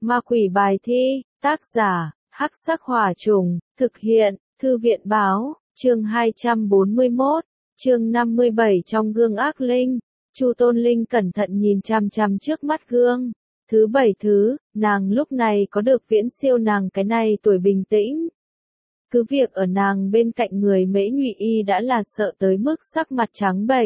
Ma quỷ bài thi, tác giả, Hắc Sắc Hỏa Trùng, thực hiện, Thư viện báo, chương 241, chương 57 trong gương ác linh. Chu Tôn Linh cẩn thận nhìn chằm chằm trước mắt gương. Thứ bảy thứ, nàng lúc này có được viễn siêu nàng cái này tuổi bình tĩnh. Cứ việc ở nàng bên cạnh người Mễ Nhụy Y đã là sợ tới mức sắc mặt trắng bệch.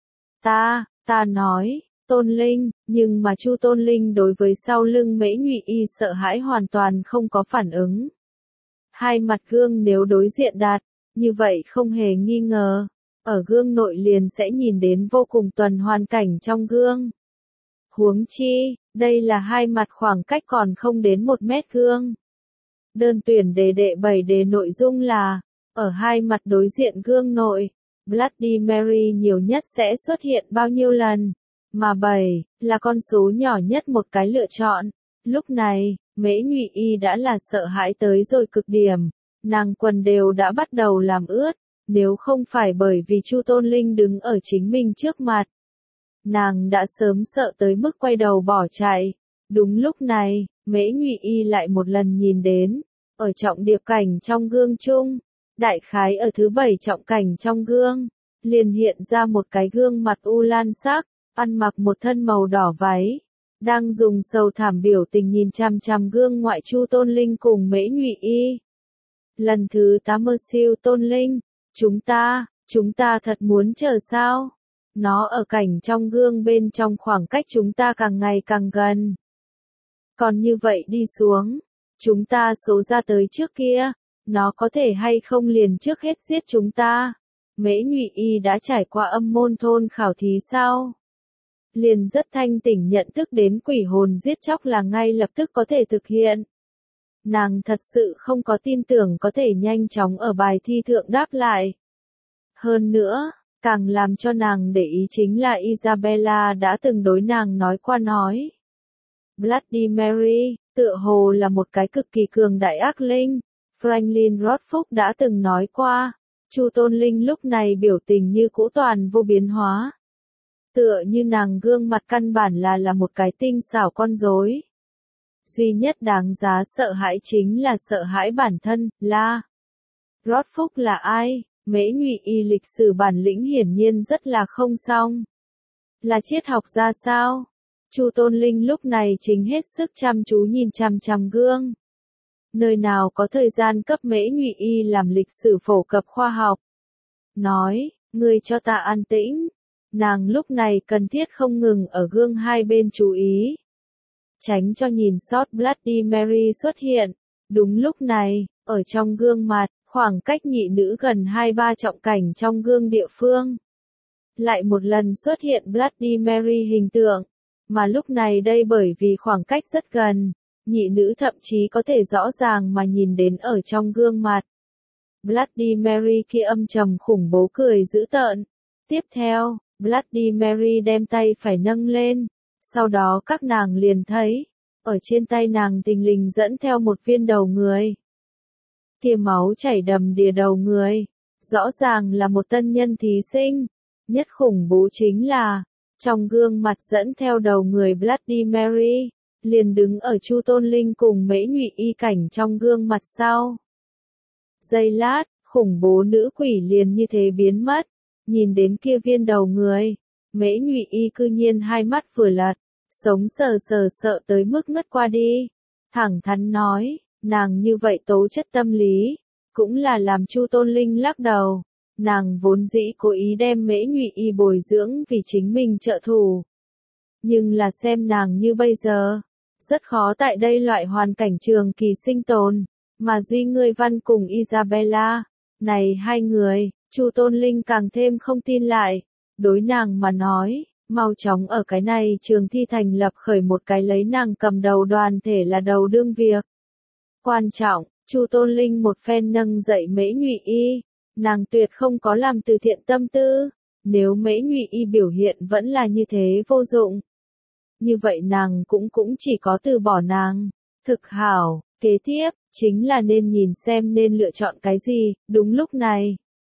Ta nói, Tôn Linh, nhưng mà Chu Tôn Linh đối với sau lưng Mễ Nhụy Y sợ hãi hoàn toàn không có phản ứng. Hai mặt gương nếu đối diện đạt, như vậy không hề nghi ngờ, ở gương nội liền sẽ nhìn đến vô cùng tuần hoàn cảnh trong gương. Huống chi, đây là hai mặt khoảng cách còn không đến 1 mét gương. Đơn tuyển đề đệ 7 đề nội dung là, ở hai mặt đối diện gương nội, Bloody Mary nhiều nhất sẽ xuất hiện bao nhiêu lần, mà 7 là con số nhỏ nhất một cái lựa chọn. Lúc này, Mễ Nhụy Y đã là sợ hãi tới rồi cực điểm, nàng quần đều đã bắt đầu làm ướt, nếu không phải bởi vì Chu Tôn Linh đứng ở chính mình trước mặt. Nàng đã sớm sợ tới mức quay đầu bỏ chạy. Đúng lúc này, Mễ Nhụy Y lại một lần nhìn đến, ở trọng điệp cảnh trong gương chung, đại khái ở thứ 7 trọng cảnh trong gương, liền hiện ra một cái gương mặt u lan sắc, ăn mặc một thân màu đỏ váy, đang dùng sầu thảm biểu tình nhìn chằm chằm gương ngoại Chu Tôn Linh cùng Mễ Nhụy Y. Lần thứ 8 siêu Tôn Linh, chúng ta thật muốn chờ sao? Nó ở cảnh trong gương bên trong khoảng cách chúng ta càng ngày càng gần. Còn như vậy đi xuống, chúng ta số ra tới trước kia, nó có thể hay không liền trước hết giết chúng ta. Mễ Nhụy Y đã trải qua âm môn thôn khảo thí sao? Liền rất thanh tỉnh nhận thức đến quỷ hồn giết chóc là ngay lập tức có thể thực hiện. Nàng thật sự không có tin tưởng có thể nhanh chóng ở bài thi thượng đáp lại. Hơn nữa, càng làm cho nàng để ý chính là Isabella đã từng đối nàng nói qua nói. Bloody Mary, tựa hồ là một cái cực kỳ cường đại ác linh. Franklin Rothfuss đã từng nói qua, Chu Tôn Linh lúc này biểu tình như cũ toàn vô biến hóa. Tựa như nàng gương mặt căn bản là một cái tinh xảo con rối. Duy nhất đáng giá sợ hãi chính là sợ hãi bản thân, là Rothfuss là ai? Mễ Nhụy Y lịch sử bản lĩnh hiển nhiên rất là không xong. Là triết học gia sao? Chu Tôn Linh lúc này chính hết sức chăm chú nhìn chằm chằm gương. Nơi nào có thời gian cấp Mễ Nhụy Y làm lịch sử phổ cập khoa học. Nói, ngươi cho ta an tĩnh. Nàng lúc này cần thiết không ngừng ở gương hai bên chú ý. Tránh cho nhìn sót Bloody Mary xuất hiện. Đúng lúc này, ở trong gương mặt, khoảng cách nhị nữ gần 2-3 trọng cảnh trong gương địa phương. Lại một lần xuất hiện Bloody Mary hình tượng. Mà lúc này đây bởi vì khoảng cách rất gần, nhị nữ thậm chí có thể rõ ràng mà nhìn đến ở trong gương mặt. Bloody Mary kia âm trầm khủng bố cười dữ tợn. Tiếp theo, Bloody Mary đem tay phải nâng lên, sau đó các nàng liền thấy, ở trên tay nàng thình lình dẫn theo một viên đầu người. Tia máu chảy đầm đìa đầu người, rõ ràng là một tân nhân thí sinh. Nhất khủng bố chính là, trong gương mặt dẫn theo đầu người Bloody Mary, liền đứng ở Chu Tôn Linh cùng Mễ Nhụy Y cảnh trong gương mặt sau. Giây lát, khủng bố nữ quỷ liền như thế biến mất, nhìn đến kia viên đầu người, Mễ Nhụy Y cư nhiên hai mắt vừa lật, sống sờ sờ sợ tới mức ngất qua đi. Thẳng thắn nói, nàng như vậy tố chất tâm lý, cũng là làm Chu Tôn Linh lắc đầu. Nàng vốn dĩ cố ý đem Mễ Nhụy Y bồi dưỡng vì chính mình trợ thủ. Nhưng là xem nàng như bây giờ, rất khó tại đây loại hoàn cảnh trường kỳ sinh tồn, mà duy ngươi văn cùng Isabella, này hai người, Chu Tôn Linh càng thêm không tin lại. Đối nàng mà nói, mau chóng ở cái này trường thi thành lập khởi một cái lấy nàng cầm đầu đoàn thể là đầu đương việc. Quan trọng, Chu Tôn Linh một phen nâng dậy Mễ Nhụy Y. Nàng tuyệt không có làm từ thiện tâm tư, nếu Mễ Nhụy Y biểu hiện vẫn là như thế vô dụng. Như vậy nàng cũng chỉ có từ bỏ nàng. Thực hảo, kế tiếp, chính là nên nhìn xem nên lựa chọn cái gì. Đúng lúc này,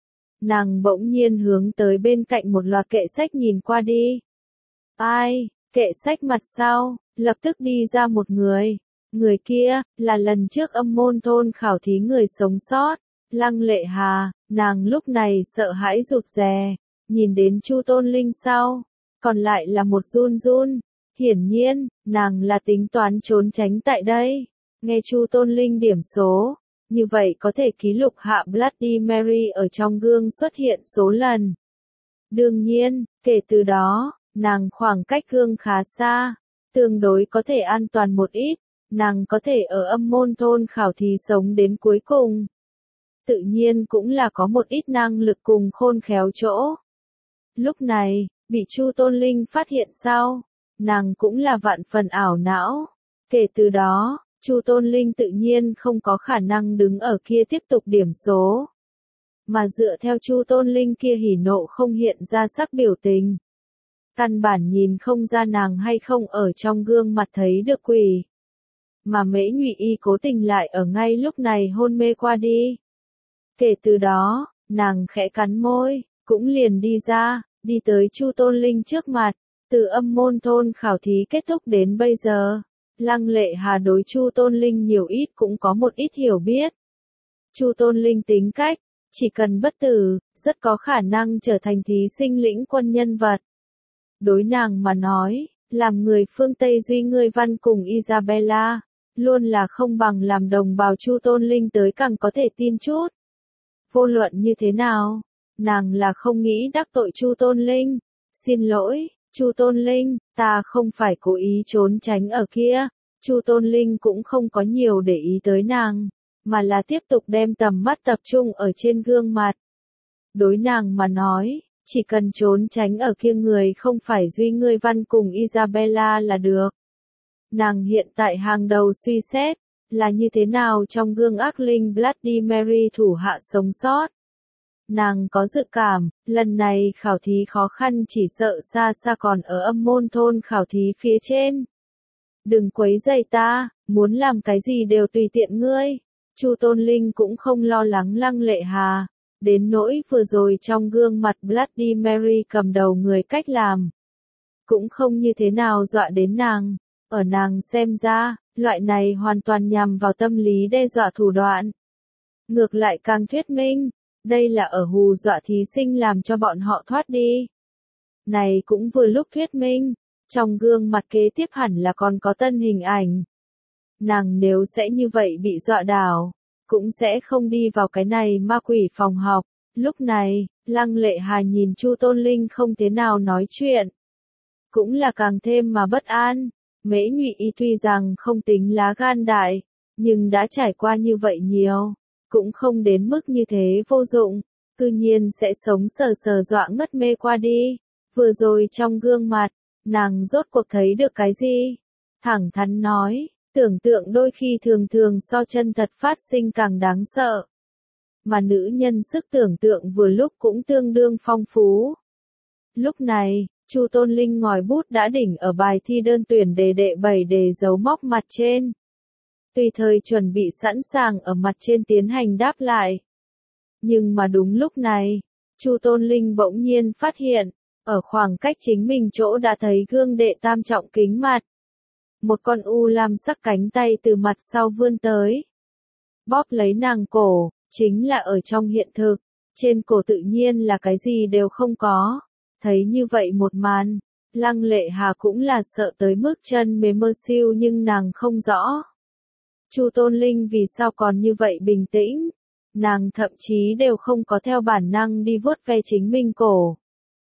nàng bỗng nhiên hướng tới bên cạnh một loạt kệ sách nhìn qua đi. Ai, kệ sách mặt sau, lập tức đi ra một người. Người kia, là lần trước âm môn thôn khảo thí người sống sót. Lăng Lệ Hà, nàng lúc này sợ hãi rụt rè, nhìn đến Chu Tôn Linh sau, còn lại là một run run. Hiển nhiên, nàng là tính toán trốn tránh tại đây. Nghe Chu Tôn Linh điểm số, như vậy có thể ký lục hạ Bloody Mary ở trong gương xuất hiện số lần. Đương nhiên, kể từ đó, nàng khoảng cách gương khá xa, tương đối có thể an toàn một ít, nàng có thể ở âm môn thôn khảo thí sống đến cuối cùng. Tự nhiên cũng là có một ít năng lực cùng khôn khéo chỗ. Lúc này, bị Chu Tôn Linh phát hiện sau, nàng cũng là vạn phần ảo não. Kể từ đó, Chu Tôn Linh tự nhiên không có khả năng đứng ở kia tiếp tục điểm số. Mà dựa theo Chu Tôn Linh kia hỉ nộ không hiện ra sắc biểu tình. Căn bản nhìn không ra nàng hay không ở trong gương mặt thấy được quỷ. Mà Mễ Nhụy Y cố tình lại ở ngay lúc này hôn mê qua đi. Kể từ đó, nàng khẽ cắn môi, cũng liền đi ra, đi tới Chu Tôn Linh trước mặt. Từ âm môn thôn khảo thí kết thúc đến bây giờ, Lăng Lệ Hà đối Chu Tôn Linh nhiều ít cũng có một ít hiểu biết. Chu Tôn Linh tính cách, chỉ cần bất tử, rất có khả năng trở thành thí sinh lĩnh quân nhân vật. Đối nàng mà nói, làm người phương Tây duy ngươi văn cùng Isabella, luôn là không bằng làm đồng bào Chu Tôn Linh tới càng có thể tin chút. Vô luận như thế nào, nàng là không nghĩ đắc tội Chu Tôn Linh. Xin lỗi, Chu Tôn Linh, ta không phải cố ý trốn tránh ở kia. Chu Tôn Linh cũng không có nhiều để ý tới nàng, mà là tiếp tục đem tầm mắt tập trung ở trên gương mặt. Đối nàng mà nói, chỉ cần trốn tránh ở kia người không phải duy ngươi văn cùng Isabella là được. Nàng hiện tại hàng đầu suy xét, là như thế nào trong gương ác linh Bloody Mary thủ hạ sống sót. Nàng có dự cảm, lần này khảo thí khó khăn chỉ sợ xa xa còn ở âm môn thôn khảo thí phía trên. Đừng quấy rầy ta, muốn làm cái gì đều tùy tiện ngươi. Chu Tôn Linh cũng không lo lắng Lăng Lệ Hà, đến nỗi vừa rồi trong gương mặt Bloody Mary cầm đầu người cách làm. Cũng không như thế nào dọa đến nàng, ở nàng xem ra, loại này hoàn toàn nhằm vào tâm lý đe dọa thủ đoạn. Ngược lại càng thuyết minh, đây là ở hù dọa thí sinh làm cho bọn họ thoát đi. Này cũng vừa lúc thuyết minh, trong gương mặt kế tiếp hẳn là còn có tân hình ảnh. Nàng nếu sẽ như vậy bị dọa đảo, cũng sẽ không đi vào cái này ma quỷ phòng học. Lúc này, Lăng Lệ Hà nhìn Chu Tôn Linh không thế nào nói chuyện. Cũng là càng thêm mà bất an. Mễ Nhụy Y tuy rằng không tính lá gan đại, nhưng đã trải qua như vậy nhiều, cũng không đến mức như thế vô dụng, cư nhiên sẽ sống sờ sờ dọa ngất mê qua đi. Vừa rồi trong gương mặt, nàng rốt cuộc thấy được cái gì? Thẳng thắn nói, tưởng tượng đôi khi thường thường so chân thật phát sinh càng đáng sợ. Mà nữ nhân sức tưởng tượng vừa lúc cũng tương đương phong phú. Lúc này, Chu Tôn Linh ngòi bút đã đỉnh ở bài thi đơn tuyển đề đệ 7 đề dấu móc mặt trên. Tùy thời chuẩn bị sẵn sàng ở mặt trên tiến hành đáp lại. Nhưng mà đúng lúc này, Chu Tôn Linh bỗng nhiên phát hiện, ở khoảng cách chính mình chỗ đã thấy gương đệ tam trọng kính mặt. Một con u lam sắc cánh tay từ mặt sau vươn tới. Bóp lấy nàng cổ, chính là ở trong hiện thực, trên cổ tự nhiên là cái gì đều không có. Thấy như vậy một màn, Lăng Lệ Hà cũng là sợ tới mức chân mềm mơ siêu nhưng nàng không rõ. Chu Tôn Linh vì sao còn như vậy bình tĩnh, nàng thậm chí đều không có theo bản năng đi vuốt ve chính mình cổ.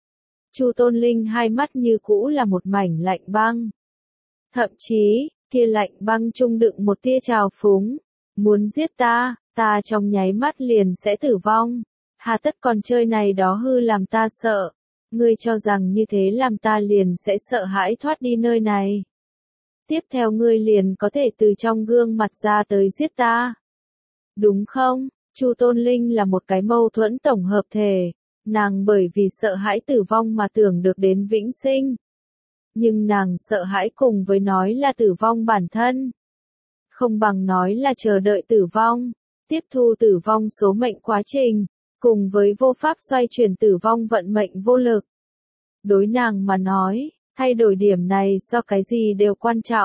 Chu Tôn Linh hai mắt như cũ là một mảnh lạnh băng. Thậm chí, kia lạnh băng trung đựng một tia trào phúng. Muốn giết ta, ta trong nháy mắt liền sẽ tử vong. Hà tất còn chơi này đó hư làm ta sợ. Ngươi cho rằng như thế làm ta liền sẽ sợ hãi thoát đi nơi này. Tiếp theo ngươi liền có thể từ trong gương mặt ra tới giết ta. Đúng không? Chu Tôn Linh là một cái mâu thuẫn tổng hợp thể. Nàng bởi vì sợ hãi tử vong mà tưởng được đến vĩnh sinh. Nhưng nàng sợ hãi cùng với nói là tử vong bản thân. Không bằng nói là chờ đợi tử vong, tiếp thu tử vong số mệnh quá trình, cùng với vô pháp xoay chuyển tử vong vận mệnh vô lực. Đối nàng mà nói, thay đổi điểm này so cái gì đều quan trọng.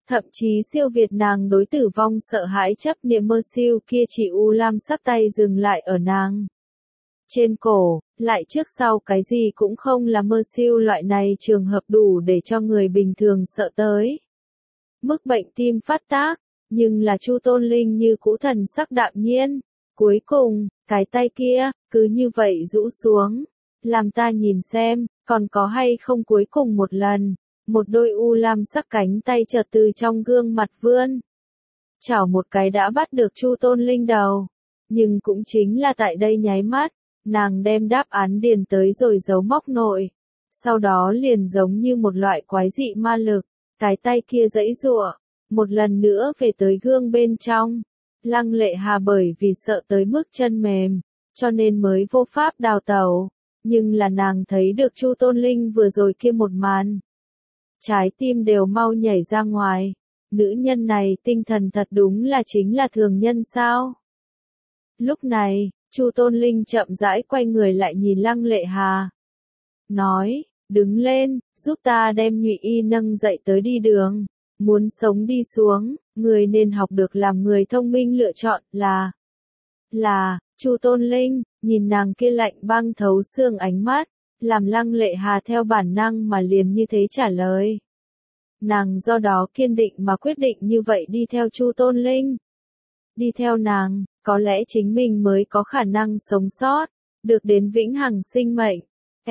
Thậm chí siêu việt nàng đối tử vong sợ hãi chấp niệm mơ siêu kia chỉ u lam sắc tay dừng lại ở nàng trên cổ, lại trước sau cái gì cũng không là mơ siêu loại này trường hợp đủ để cho người bình thường sợ tới. Mức bệnh tim phát tác, nhưng là Chu Tôn Linh như cũ thần sắc đạm nhiên. Cuối cùng, cái tay kia, cứ như vậy rũ xuống. Làm ta nhìn xem, còn có hay không cuối cùng một lần. Một đôi u lam sắc cánh tay chợt từ trong gương mặt vươn. Chảo một cái đã bắt được Chu Tôn Linh đầu. Nhưng cũng chính là tại đây nháy mắt, nàng đem đáp án điền tới rồi giấu móc nội. Sau đó liền giống như một loại quái dị ma lực, cái tay kia giãy giụa, một lần nữa về tới gương bên trong. Lăng Lệ Hà bởi vì sợ tới mức chân mềm, cho nên mới vô pháp đào tẩu, nhưng là nàng thấy được Chu Tôn Linh vừa rồi kia một màn. Trái tim đều mau nhảy ra ngoài, nữ nhân này tinh thần thật đúng là chính là thường nhân sao? Lúc này, Chu Tôn Linh chậm rãi quay người lại nhìn Lăng Lệ Hà. Nói, đứng lên, giúp ta đem Nhụy Y nâng dậy tới đi đường. Muốn sống đi xuống, người nên học được làm người thông minh lựa chọn là, Chu Tôn Linh, nhìn nàng kia lạnh băng thấu xương ánh mắt, làm Lăng Lệ Hà theo bản năng mà liền như thế trả lời. Nàng do đó kiên định mà quyết định như vậy đi theo Chu Tôn Linh. Đi theo nàng, có lẽ chính mình mới có khả năng sống sót, được đến vĩnh hằng sinh mệnh.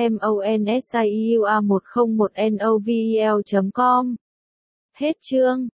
MONSIUA101NOVEL.com Hết chương.